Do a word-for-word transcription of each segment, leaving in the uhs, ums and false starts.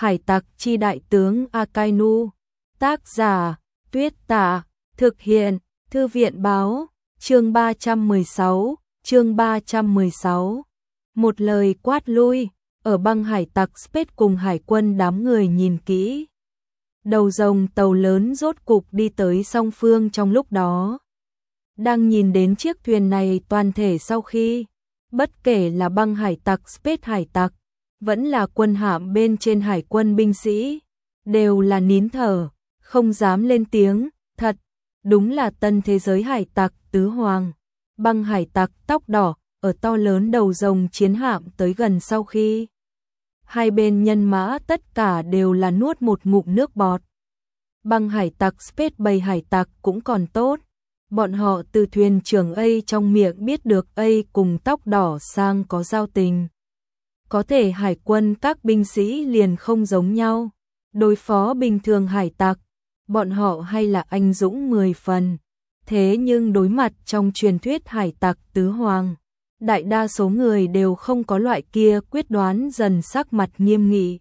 Hải tặc chi đại tướng Akainu. Tác giả, Tuyết Tả. Thực hiện, Thư viện báo. Chương ba trăm mười sáu, chương ba trăm mười sáu. Một lời quát lui, ở băng hải tặc Space cùng hải quân đám người nhìn kỹ. Đầu rồng tàu lớn rốt cục đi tới song phương trong lúc đó. Đang nhìn đến chiếc thuyền này toàn thể sau khi, bất kể là băng hải tặc Space hải tặc, vẫn là quân hạm bên trên hải quân binh sĩ, đều là nín thở, không dám lên tiếng. Thật, đúng là tân thế giới hải tặc tứ hoàng. Băng hải tặc tóc đỏ, ở to lớn đầu rồng chiến hạm tới gần sau khi. Hai bên nhân mã tất cả đều là nuốt một ngụm nước bọt. Băng hải tặc Space bầy hải tặc cũng còn tốt. Bọn họ từ thuyền trưởng A trong miệng biết được A cùng tóc đỏ sang có giao tình. Có thể hải quân các binh sĩ liền không giống nhau. Đối phó bình thường hải tặc, bọn họ hay là anh dũng mười phần. Thế nhưng đối mặt trong truyền thuyết hải tặc tứ hoàng, đại đa số người đều không có loại kia quyết đoán, dần sắc mặt nghiêm nghị.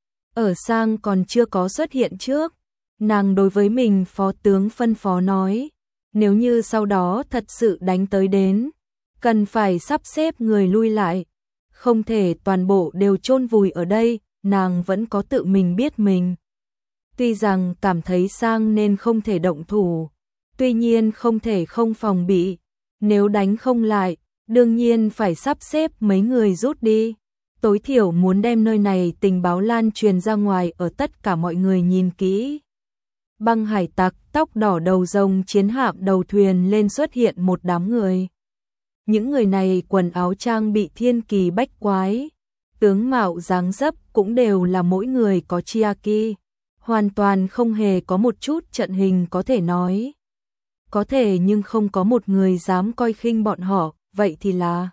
Ở sang còn chưa có xuất hiện trước, nàng đối với mình phó tướng phân phó nói, nếu như sau đó thật sự đánh tới đến, cần phải sắp xếp người lui lại, không thể toàn bộ đều chôn vùi ở đây. Nàng vẫn có tự mình biết mình. Tuy rằng cảm thấy sang nên không thể động thủ, tuy nhiên không thể không phòng bị. Nếu đánh không lại, đương nhiên phải sắp xếp mấy người rút đi. Tối thiểu muốn đem nơi này tình báo lan truyền ra ngoài ở tất cả mọi người nhìn kỹ. Băng hải tặc tóc đỏ đầu rồng chiến hạm đầu thuyền lên xuất hiện một đám người. Những người này quần áo trang bị thiên kỳ bách quái, tướng mạo dáng dấp cũng đều là mỗi người có chiaki, hoàn toàn không hề có một chút trận hình có thể nói. Có thể nhưng không có một người dám coi khinh bọn họ, vậy thì là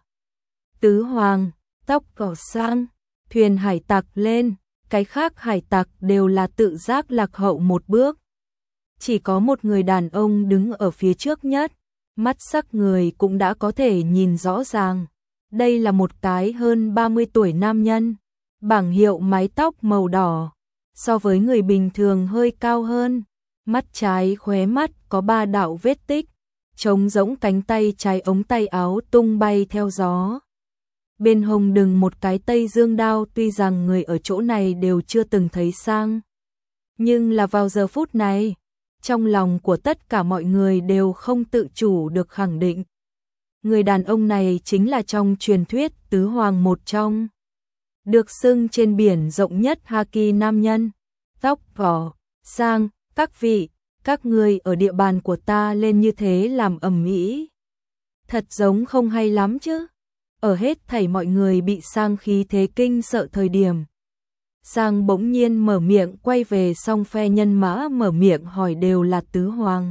tứ hoàng. Tóc đỏ sang, thuyền hải tặc lên, cái khác hải tặc đều là tự giác lạc hậu một bước. Chỉ có một người đàn ông đứng ở phía trước nhất, mắt sắc người cũng đã có thể nhìn rõ ràng. Đây là một cái hơn ba mươi tuổi nam nhân, bảng hiệu mái tóc màu đỏ, so với người bình thường hơi cao hơn, mắt trái khóe mắt có ba đạo vết tích, trống rỗng cánh tay trái ống tay áo tung bay theo gió. Bên hông đừng một cái Tây Dương đao, tuy rằng người ở chỗ này đều chưa từng thấy sang. Nhưng là vào giờ phút này, trong lòng của tất cả mọi người đều không tự chủ được khẳng định. Người đàn ông này chính là trong truyền thuyết tứ hoàng một trong. Được xưng trên biển rộng nhất Haki nam nhân. Tóc đỏ, sang, các vị, các người ở địa bàn của ta lên như thế làm ầm ĩ. Thật giống không hay lắm chứ. Ở hết thảy mọi người bị sang khí thế kinh sợ thời điểm. Sang bỗng nhiên mở miệng quay về, song phe nhân mã mở miệng hỏi đều là tứ hoàng.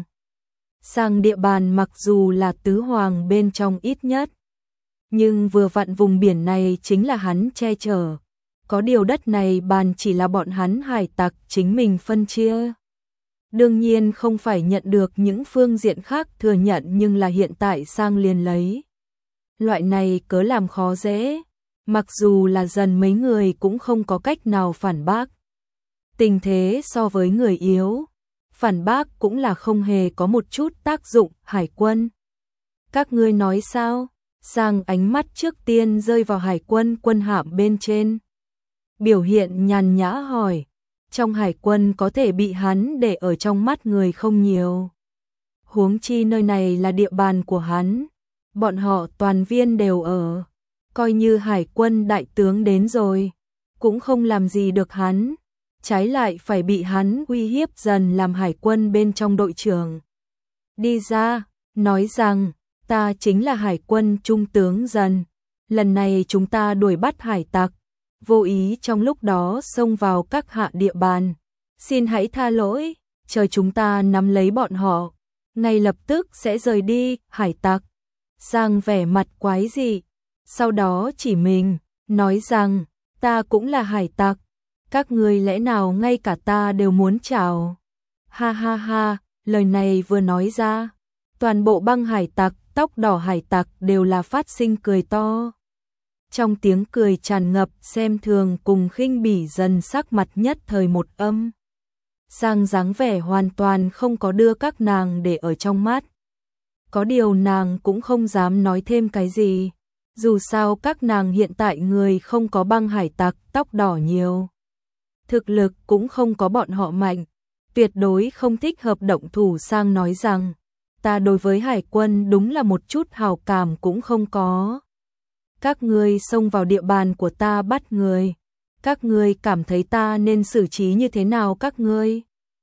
Sang địa bàn mặc dù là tứ hoàng bên trong ít nhất, nhưng vừa vặn vùng biển này chính là hắn che chở. Có điều đất này bàn chỉ là bọn hắn hải tặc chính mình phân chia. Đương nhiên không phải nhận được những phương diện khác thừa nhận, nhưng là hiện tại sang liền lấy loại này cớ làm khó dễ. Mặc dù là dần mấy người cũng không có cách nào phản bác. Tình thế so với người yếu, phản bác cũng là không hề có một chút tác dụng. Hải quân, các ngươi nói sao? Sang ánh mắt trước tiên rơi vào hải quân quân hạm bên trên, biểu hiện nhàn nhã hỏi. Trong hải quân có thể bị hắn để ở trong mắt người không nhiều, huống chi nơi này là địa bàn của hắn, bọn họ toàn viên đều ở. Coi như hải quân đại tướng đến rồi, cũng không làm gì được hắn, trái lại phải bị hắn uy hiếp dần làm hải quân bên trong đội trưởng. Đi ra, nói rằng, ta chính là hải quân trung tướng Dần, lần này chúng ta đuổi bắt hải tặc, vô ý trong lúc đó xông vào các hạ địa bàn. Xin hãy tha lỗi, chờ chúng ta nắm lấy bọn họ, ngay lập tức sẽ rời đi. Hải tặc, sang vẻ mặt quái dị. Sau đó chỉ mình, nói rằng, ta cũng là hải tặc, các ngươi lẽ nào ngay cả ta đều muốn chào. Ha ha ha, lời này vừa nói ra, toàn bộ băng hải tặc, tóc đỏ hải tặc đều là phát sinh cười to. Trong tiếng cười tràn ngập xem thường cùng khinh bỉ, dần sắc mặt nhất thời một âm. Sang dáng vẻ hoàn toàn không có đưa các nàng để ở trong mắt. Có điều nàng cũng không dám nói thêm cái gì. Dù sao các nàng hiện tại người không có băng hải tặc tóc đỏ nhiều. Thực lực cũng không có bọn họ mạnh. Tuyệt đối không thích hợp động thủ. Sang nói rằng, ta đối với hải quân đúng là một chút hào cảm cũng không có. Các ngươi xông vào địa bàn của ta bắt người. Các ngươi cảm thấy ta nên xử trí như thế nào các ngươi?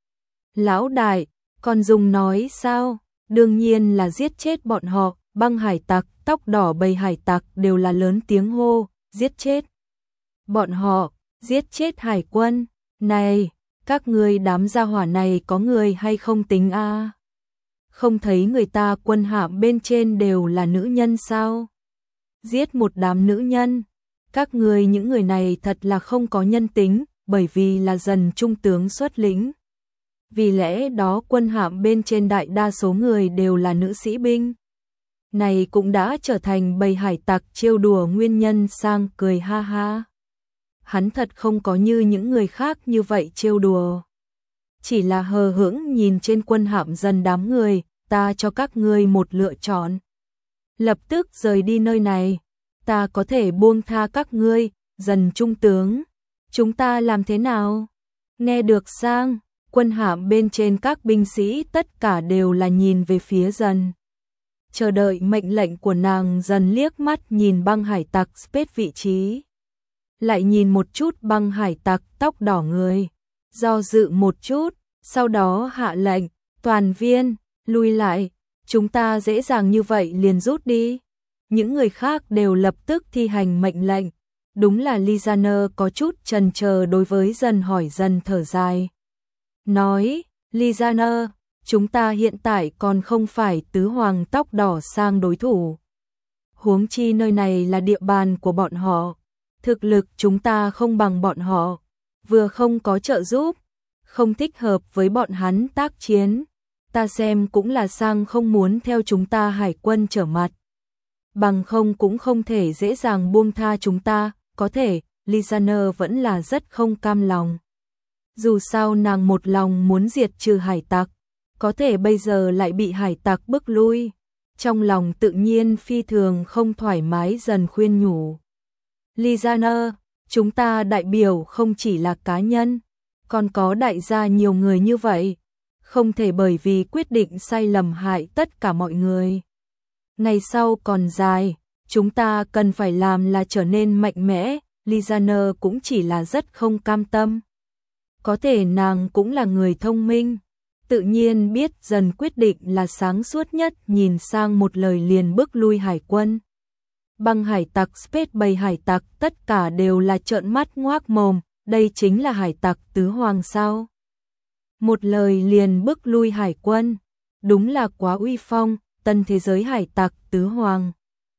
Lão đại, còn dùng nói sao? Đương nhiên là giết chết bọn họ. Băng hải tặc, tóc đỏ bầy hải tặc đều là lớn tiếng hô, giết chết bọn họ, giết chết hải quân. Này, các ngươi đám gia hỏa này có người hay không tính a? À? Không thấy người ta quân hạm bên trên đều là nữ nhân sao? Giết một đám nữ nhân. Các ngươi những người này thật là không có nhân tính, bởi vì là dần trung tướng xuất lĩnh. Vì lẽ đó quân hạm bên trên đại đa số người đều là nữ sĩ binh. Này cũng đã trở thành bầy hải tặc trêu đùa nguyên nhân. Sang cười ha ha. Hắn thật không có như những người khác như vậy trêu đùa. Chỉ là hờ hững nhìn trên quân hạm dần đám người, ta cho các ngươi một lựa chọn. Lập tức rời đi nơi này, ta có thể buông tha các ngươi, dần trung tướng. Chúng ta làm thế nào? Nghe được Sang, quân hạm bên trên các binh sĩ tất cả đều là nhìn về phía dần. Chờ đợi mệnh lệnh của nàng. Dần liếc mắt nhìn băng hải tặc Space vị trí. Lại nhìn một chút băng hải tặc tóc đỏ người. Do dự một chút, sau đó hạ lệnh, toàn viên, lui lại. Chúng ta dễ dàng như vậy liền rút đi. Những người khác đều lập tức thi hành mệnh lệnh. Đúng là Lizaner có chút chần chờ đối với dần hỏi dần thở dài. Nói, Lizaner, chúng ta hiện tại còn không phải tứ hoàng tóc đỏ Sang đối thủ. Huống chi nơi này là địa bàn của bọn họ. Thực lực chúng ta không bằng bọn họ. Vừa không có trợ giúp, không thích hợp với bọn hắn tác chiến. Ta xem cũng là Sang không muốn theo chúng ta hải quân trở mặt. Bằng không cũng không thể dễ dàng buông tha chúng ta. Có thể, Lizaner vẫn là rất không cam lòng. Dù sao nàng một lòng muốn diệt trừ hải tặc. Có thể bây giờ lại bị hải tặc bức lui. Trong lòng tự nhiên phi thường không thoải mái. Dần khuyên nhủ. Lizaner, chúng ta đại biểu không chỉ là cá nhân, còn có đại gia nhiều người như vậy. Không thể bởi vì quyết định sai lầm hại tất cả mọi người. Ngày sau còn dài, chúng ta cần phải làm là trở nên mạnh mẽ. Lizaner cũng chỉ là rất không cam tâm. Có thể nàng cũng là người thông minh. Tự nhiên biết dần quyết định là sáng suốt nhất. Nhìn Sang một lời liền bước lui hải quân. Băng hải tặc Space bầy hải tặc tất cả đều là trợn mắt ngoác mồm. Đây chính là hải tặc tứ hoàng sao? Một lời liền bước lui hải quân. Đúng là quá uy phong. Tân thế giới hải tặc tứ hoàng.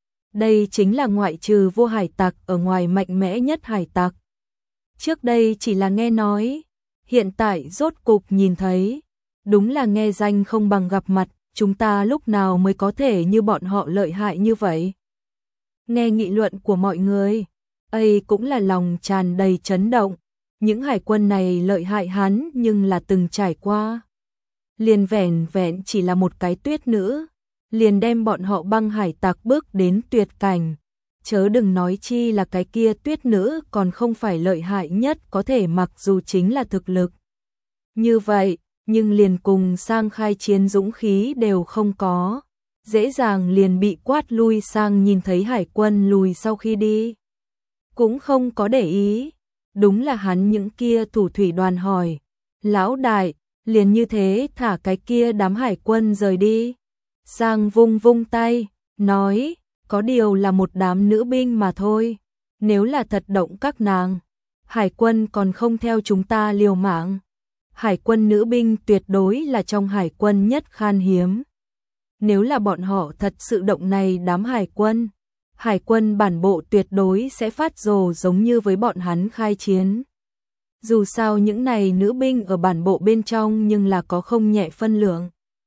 Đây chính là ngoại trừ vô hải tặc ở ngoài mạnh mẽ nhất hải tặc. Trước đây chỉ là nghe nói. Hiện tại rốt cục nhìn thấy. Đúng là nghe danh không bằng gặp mặt. Chúng ta lúc nào mới có thể như bọn họ lợi hại như vậy? Nghe nghị luận của mọi người, ấy cũng là lòng tràn đầy chấn động. Những hải quân này lợi hại hắn nhưng là từng trải qua. Liền vẻn vẹn chỉ là một cái tuyết nữ, liền đem bọn họ băng hải tặc bước đến tuyệt cảnh. Chớ đừng nói chi là cái kia tuyết nữ còn không phải lợi hại nhất, có thể mặc dù chính là thực lực. Như vậy, nhưng liền cùng Sang khai chiến dũng khí đều không có. Dễ dàng liền bị quát lui. Sang nhìn thấy hải quân lùi sau khi đi. Cũng không có để ý. Đúng là hắn những kia thủ thủy đoàn hỏi. Lão đại, liền như thế thả cái kia đám hải quân rời đi. Sang vung vung tay, nói, có điều là một đám nữ binh mà thôi. Nếu là thật động các nàng, hải quân còn không theo chúng ta liều mạng. Hải quân nữ binh tuyệt đối là trong hải quân nhất khan hiếm. Nếu là bọn họ thật sự động này đám hải quân, hải quân bản bộ tuyệt đối sẽ phát rồ giống như với bọn hắn khai chiến. Dù sao những này nữ binh ở bản bộ bên trong nhưng là có không nhẹ phân lượng.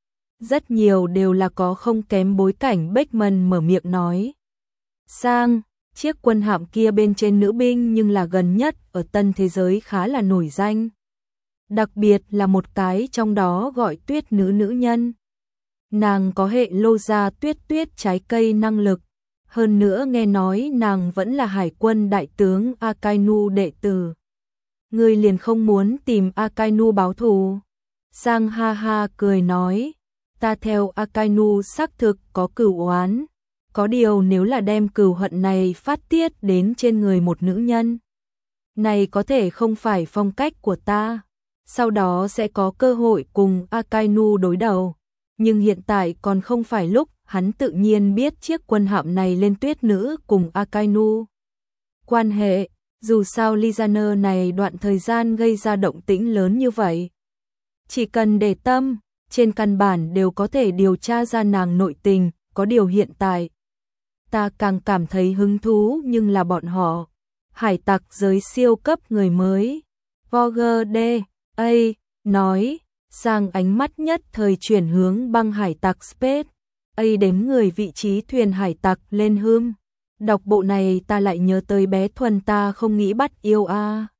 Rất nhiều đều là có không kém bối cảnh. Beckman mở miệng nói. Sang, Chiếc quân hạm kia bên trên nữ binh nhưng là gần nhất ở tân thế giới khá là nổi danh. Đặc biệt là một cái trong đó gọi tuyết nữ nữ nhân. Nàng có hệ lô gia tuyết tuyết trái cây năng lực. Hơn nữa nghe nói nàng vẫn là hải quân đại tướng Akainu đệ tử. Ngươi liền không muốn tìm Akainu báo thù? Sang ha ha cười nói, ta theo Akainu xác thực có cửu oán. Có điều nếu là đem cừu hận này phát tiết đến trên người một nữ nhân, này có thể không phải phong cách của ta. Sau đó sẽ có cơ hội cùng Akainu đối đầu. Nhưng hiện tại còn không phải lúc, hắn tự nhiên biết chiếc quân hạm này lên tuyết nữ cùng Akainu quan hệ, dù sao Lizaner này đoạn thời gian gây ra động tĩnh lớn như vậy. Chỉ cần để tâm, trên căn bản đều có thể điều tra ra nàng nội tình, có điều hiện tại ta càng cảm thấy hứng thú nhưng là bọn họ, hải tặc giới siêu cấp người mới. Voger D. A. nói, sang ánh mắt nhất thời chuyển hướng băng hải tặc Space. A đếm người vị trí thuyền hải tặc lên hươm. Đọc bộ này ta lại nhớ tới bé Thuần ta không nghĩ bắt yêu a.